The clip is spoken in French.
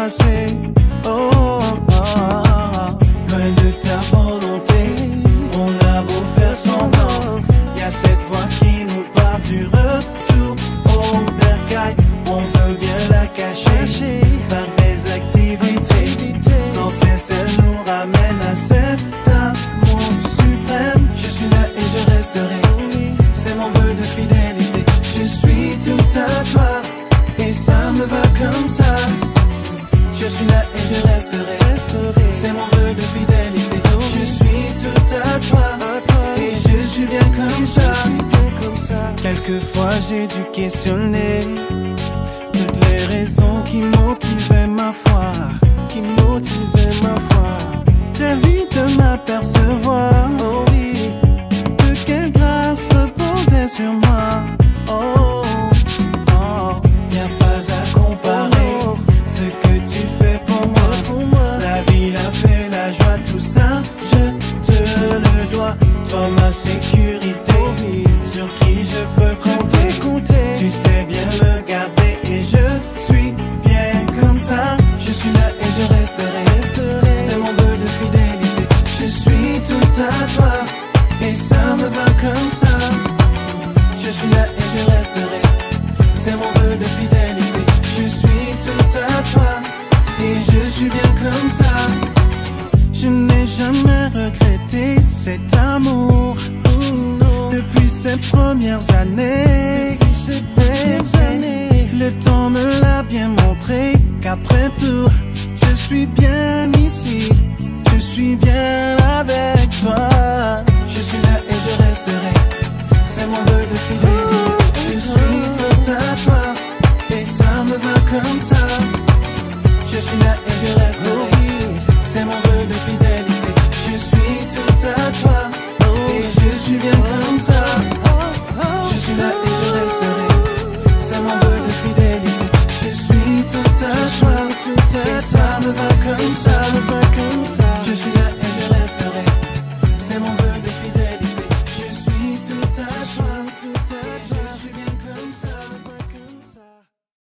passé. Oh, oh, oh, oh. Loin de ta volonté, on a beau faire semblant, y'a cette voix qui nous parle du retour au bercail. On veut bien la cacher par des activités, sans cesse elle nous ramène à cet amour suprême. Je suis là et je resterai, c'est mon vœu de fidélité. Je suis tout à toi et ça me va comme ça. Je suis là et je resterai, c'est mon vœu de fidélité. Je suis tout à toi et je suis bien comme ça. Quelquefois j'ai dû questionner toutes les raisons qui motivaient ma foi, Très vite de m'apercevoir, oh oui, que quelle grâce reposait sur moi. Oh, oh, y'a pas à comparer ce que tu fais pour moi. La vie, la paix, la joie, tout ça, je te le dois. Toi ma sécurité, sur qui je peux compter. Tu sais bien me garder et je suis bien comme ça. Je suis là et je resterai, c'est mon vœu de fidélité. Je suis tout à toi et ça me va comme ça. Je suis là et je resterai, c'est mon vœu de fidélité. Je suis tout à toi et je suis bien comme ça. Je n'ai jamais regretté cet amour depuis ces premières années. Le temps me l'a bien montré qu'après tout, je suis bien ici, je suis bien avec toi. Je suis là et je resterai, c'est mon vœu de fidélité. Je suis tout à toi et ça me va comme ça. Je suis là et je resterai, c'est mon vœu de fidélité. Je suis tout à toi et je suis bien comme ça. Je suis là et je resterai, c'est mon vœu de fidélité. Je suis tout à toi et ça me va comme ça.